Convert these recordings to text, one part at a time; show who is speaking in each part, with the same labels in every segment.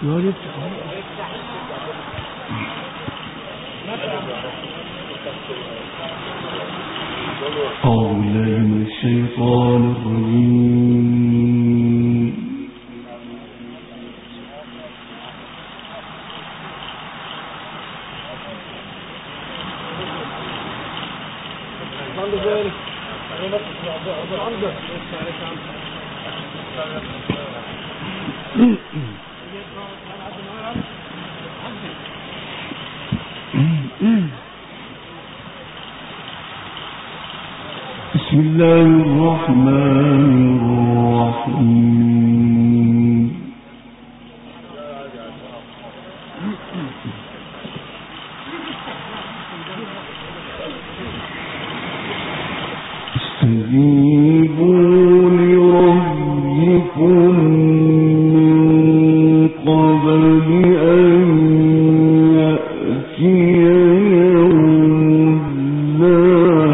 Speaker 1: أعوذ بالله من الشيطان الرجيم. بسم الله الرحمن الرحيم. استجيبوا لربكم من قبل أن يأتي يوم لا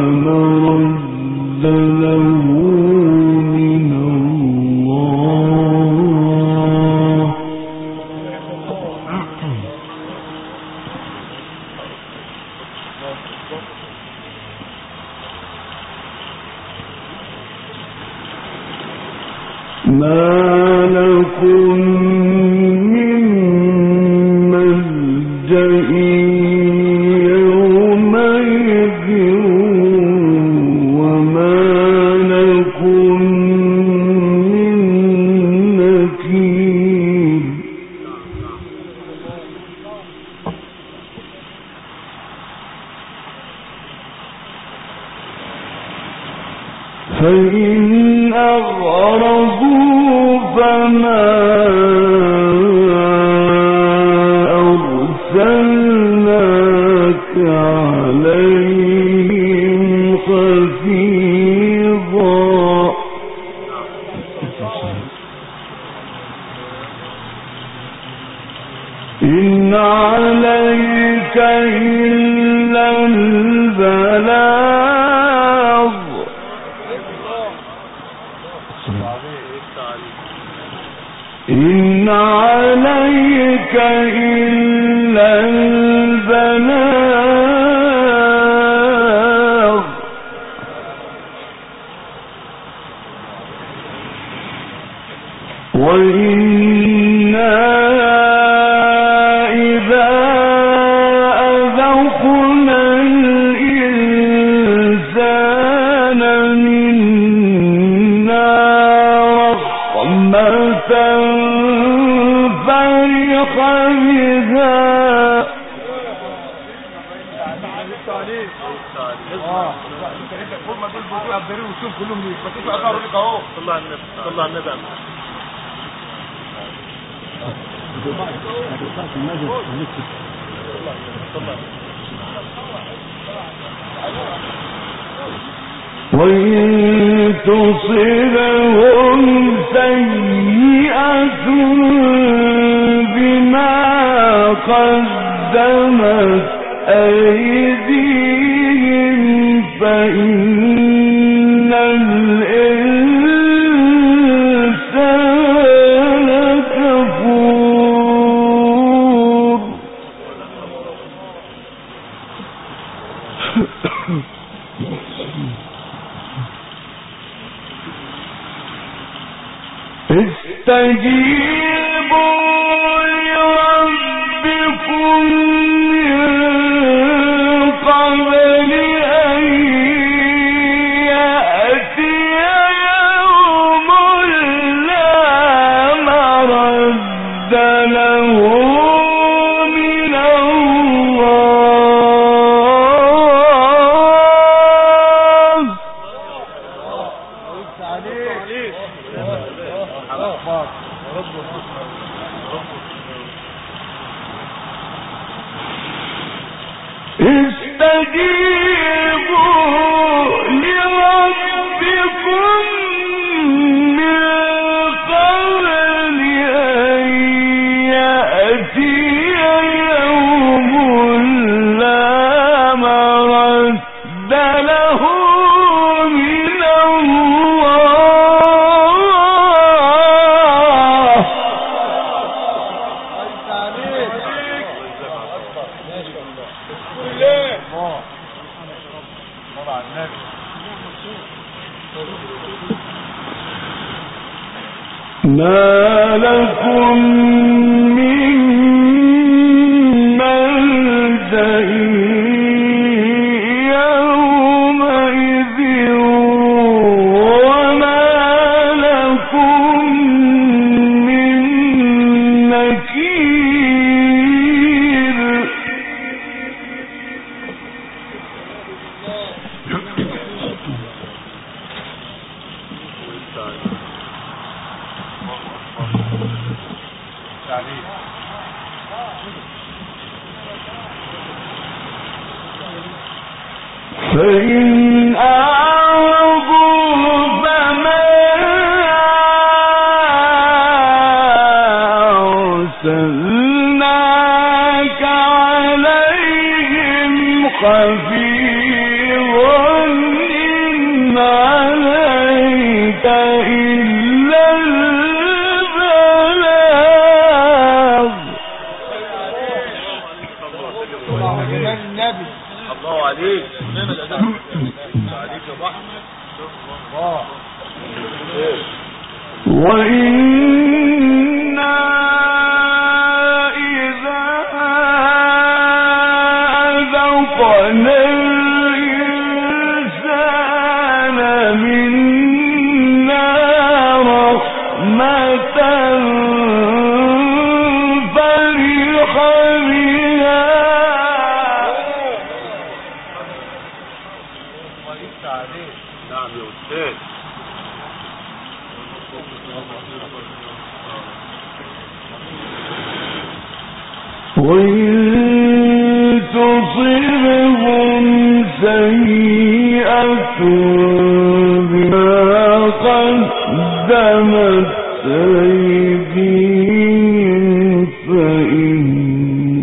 Speaker 1: مرد له من الله. ما لكم من ملجأ يومئذ وما لكم من نكير. فإن أغرضوا فما أرسلناك عليهم حفيظا. إن عليك إلا البلاغ. إن عليك إلا البلاغ. وإنا إذا أذقنا الإنسان منا رحمة فرح بها. وإن تصبهم سيئة بما قدمت أيديهم فإن الإنسان كفور. استجيبوا لربكم من قبل أن يأتي يوم لا مرد له من الله. استجيبوا لربكم من قبل أن يأتي يوم لا مرد له من الله. ما لكم من ملجأ يومئذ وما لكم من نكير. فإن أعرضوا فما أرسلناك عليهم حفيظا إن عليك إلا البلاغ.
Speaker 2: الله عليك.
Speaker 1: وإنا إذا أذقنا الإنسان منا رحمة فرح بها
Speaker 2: نعم يا أستاذ.
Speaker 1: وإن تصبهم سيئة بما قدمت أيديهم فإن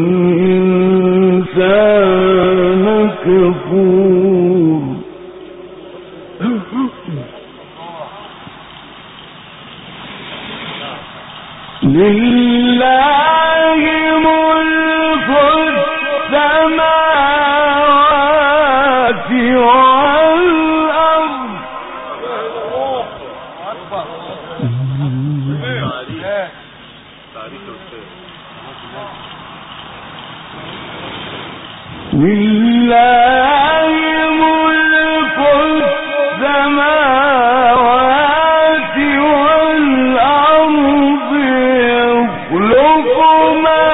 Speaker 1: الإنسان كفور. لله ملك السماوات والأرض لله ملك السماوات والأرض يخلق ما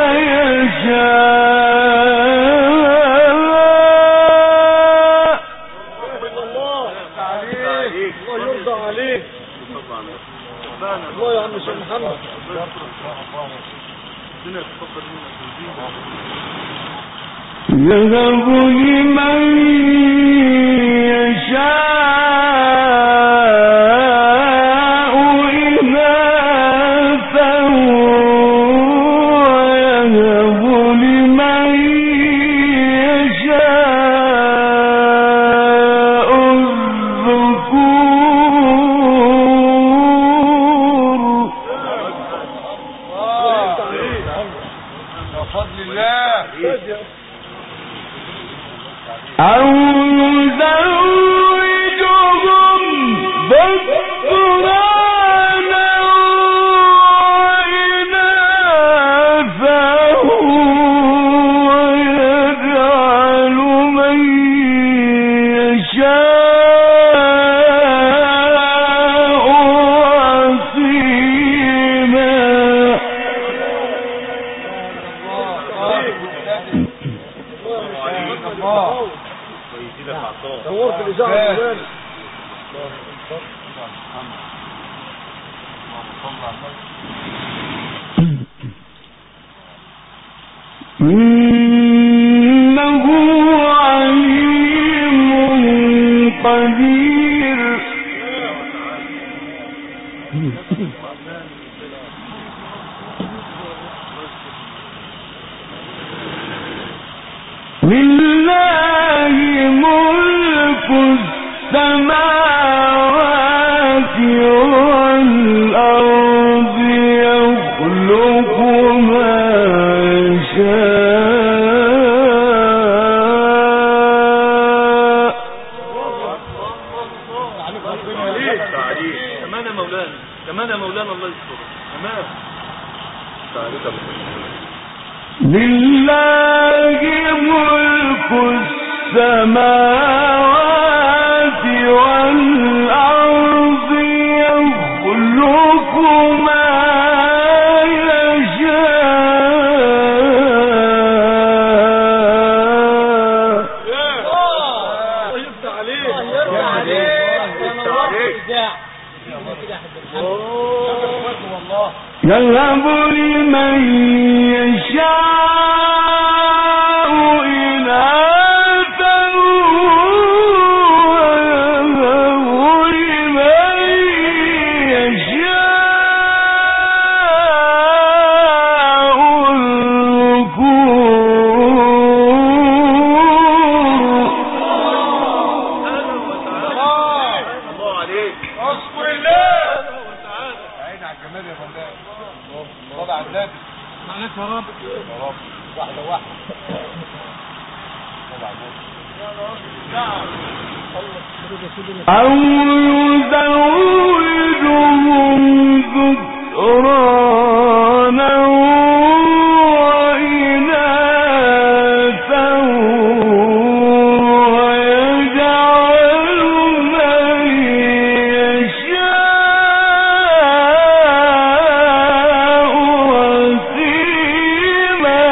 Speaker 1: يشاء.
Speaker 2: الله يرضى عليك. الله يا عم الشيخ محمد.
Speaker 1: يهب لمن يشاء إناثا ويهب لمن يشاء الذكور.
Speaker 2: بفضل الله.
Speaker 1: أو يزوجهم ذكرانا وإناثا ويجعل من يشاء عقيما.
Speaker 2: دور في الإذاعة.
Speaker 1: إنه عليم قدير. لله ملك السماوات والأرض يخلق ما يشاء.
Speaker 2: كمان يا مولانا.
Speaker 1: لله ملك السماوات والأرض يخلق ما يهب لمن يشاء إناثا ويهب لمن يشاء أو يزوجهم ذكرانا وإناثا ويجعل من يشاء وسيما.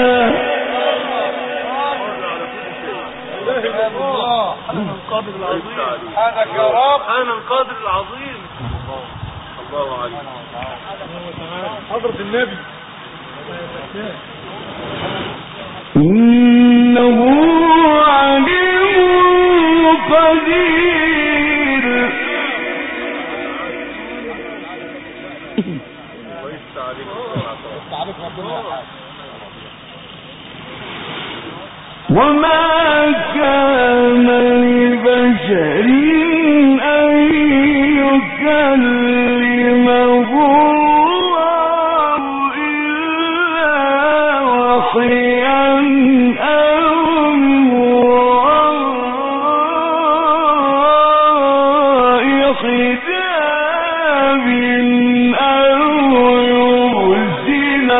Speaker 2: سبحانك يا رب. سبحان القادر العظيم. الله عليك. حضرة النبي.
Speaker 1: إنه عليم قدير. وما كان لبشر أن يكلمه الله إلا وحيا أو من وراء حجاب أو يرسل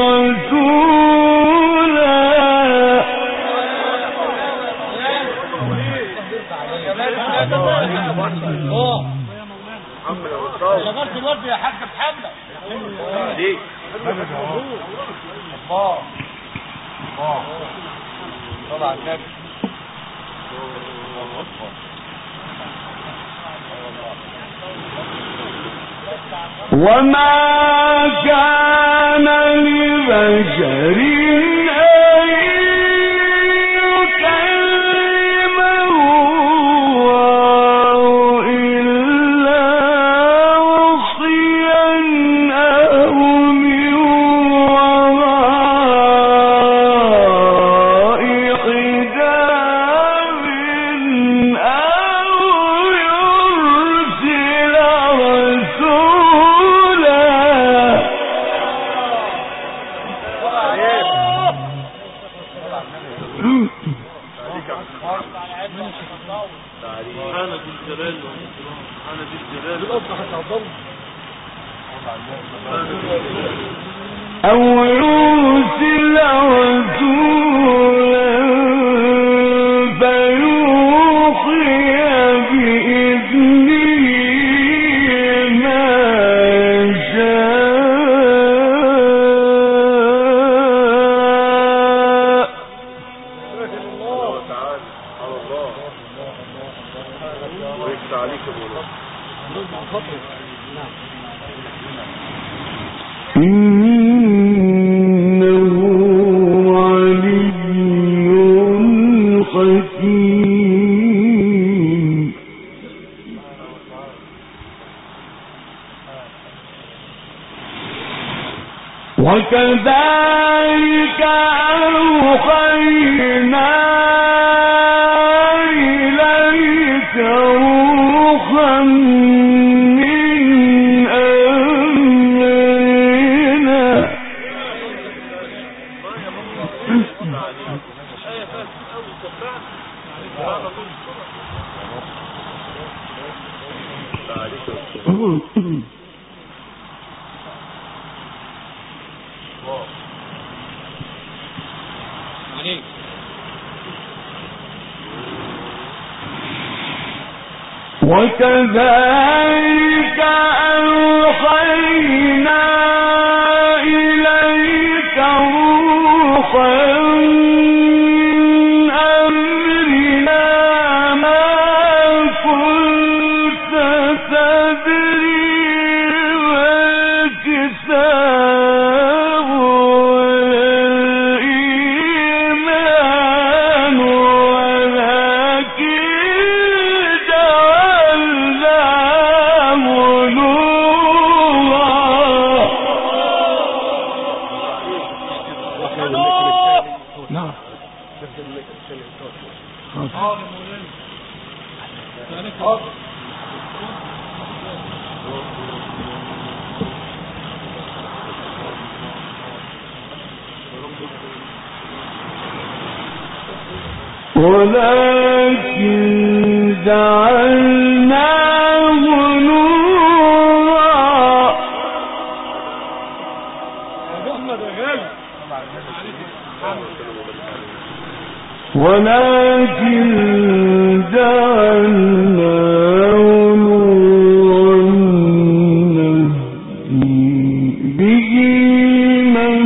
Speaker 2: شغلت الورد يا حاج محمد. عليك. الله طلع النبي.
Speaker 1: وما كان لبشر أو يرسل رسولا فيوحي بإذنه ما شاء.
Speaker 2: الله تعالى على الله ويفتح عليك الله.
Speaker 1: إنه علي حكيم. وكذلك أوحينا إليك روحا وكذلك أوحينا إليك روحا ولكن جعلناه نورا نهدي به من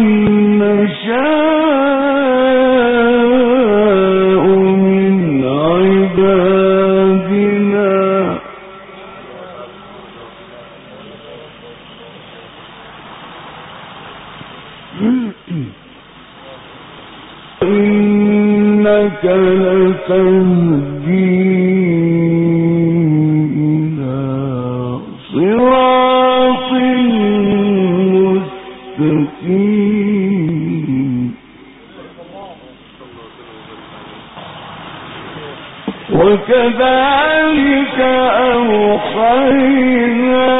Speaker 1: نشاء من عبادنا إنك لتهدي إلى صراط مستقيم وكذلك أوحينا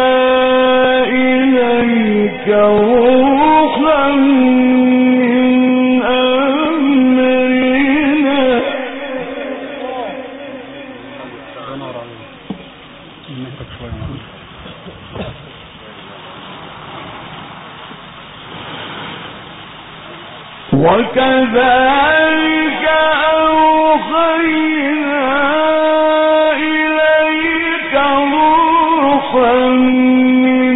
Speaker 1: إليك روحا وكذلك أوحينا إليك روحا من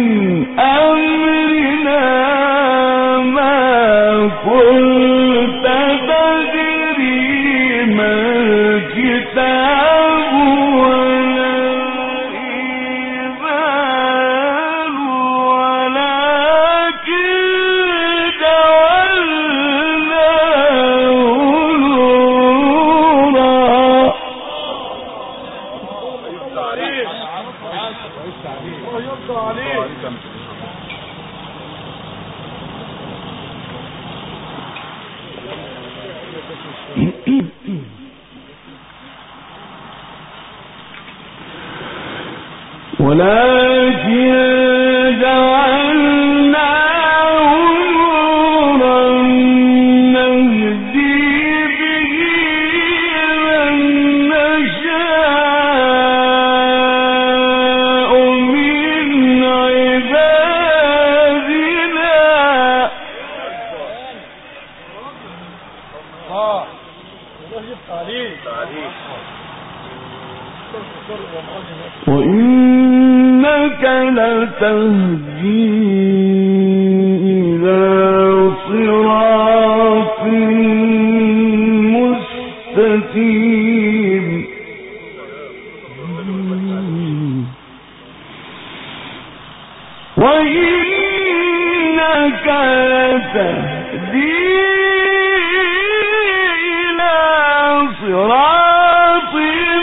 Speaker 1: أمرنا ما كنت تدري ما الكتاب ولا الإيمان ولكن جعلناه نورا نهدي به من نشاء من عبادنا وإنك لتهدي إلى صراط مستقيم وإنك لتهدي إلى صراط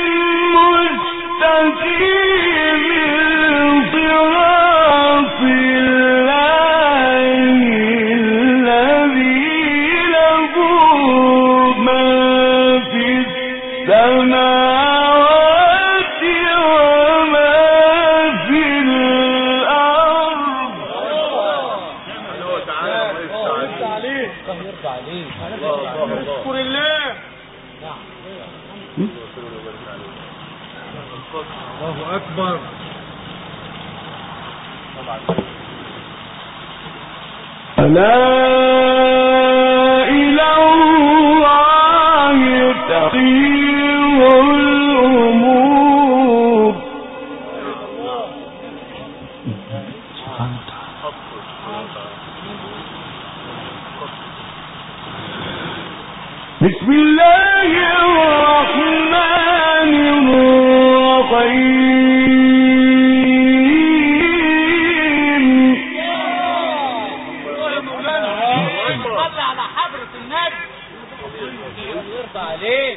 Speaker 1: مستقيم صراط الله الذي له ما في السماوات وما في الأرض.
Speaker 2: اشكر الله. الله أكبر.
Speaker 1: ألا بسم الله الرحمن الرحيم.
Speaker 2: صلى على حضرة النبي يرضى عليك.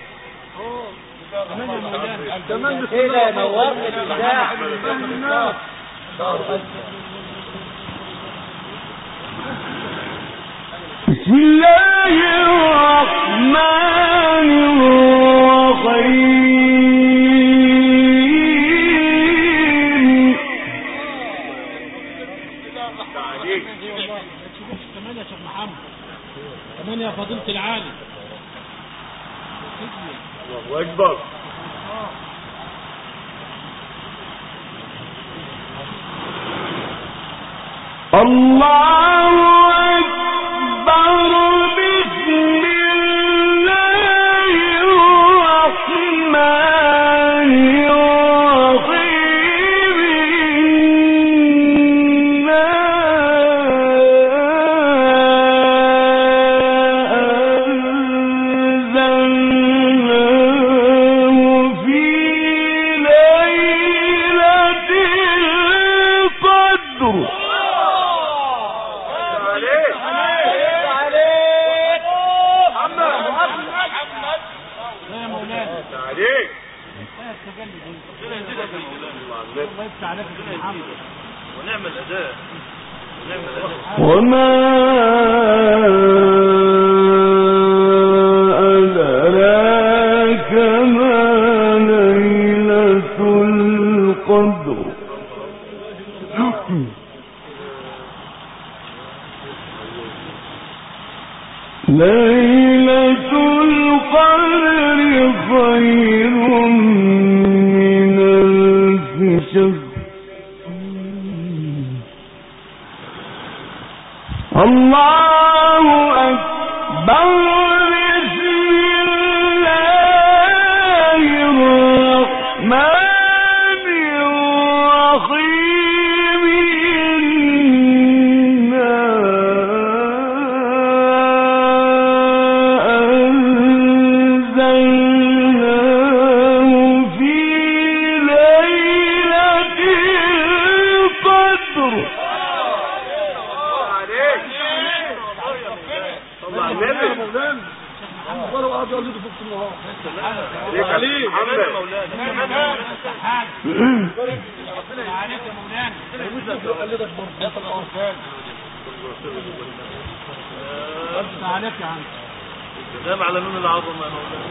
Speaker 2: كده نورت الإذاعة.
Speaker 1: بسم الله الرحمن الرحيم.
Speaker 2: كمان يا شيخ محمد، كمان يا فضيلة العالم.
Speaker 3: الله أكبر.
Speaker 1: الله أكبر. بسم الله الرحمن الرحيم. إنا أنزلناه في ليلة القدر.
Speaker 3: ونعم الأداء
Speaker 1: وما أدراك ما ليلة القدر. ليلة القدر خير من ألف شهر. الله أكبر. بسم الله الرحمن الرحيم. إنا أنزلناه في ليلة القدر.
Speaker 3: سلام على نون العظمة يا مولانا.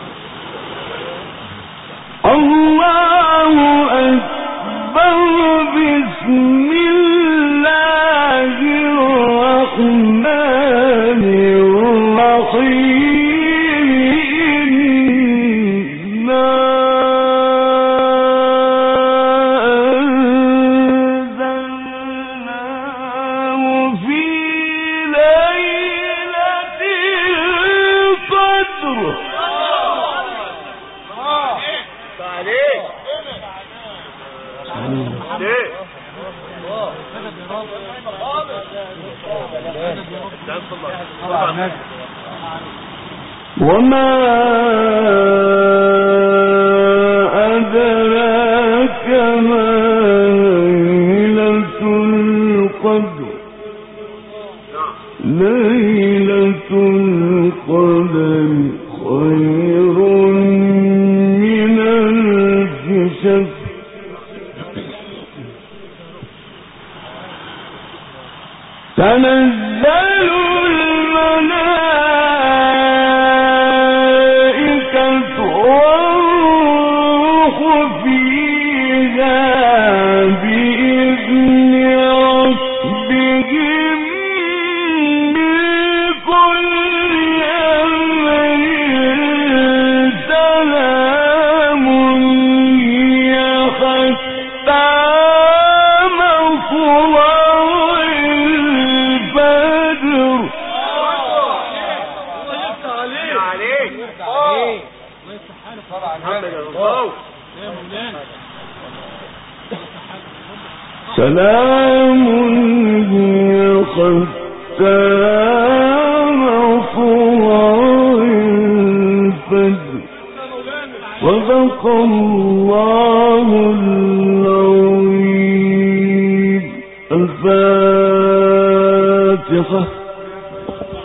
Speaker 1: الله أكبر. بسم الله الرحمن الرحيم. إنا أنزلناه في ليلة القدر. وما أدراك ما ليلة القدر. ليلة القدر خير من ألف شهر. تنزل الملائكة والروح فيها بإذن ربهم من كل أمر. سلام هي حتى مطلع سلام هي حتى مطلع والفجر صدق الله العظيم. الفاتحة.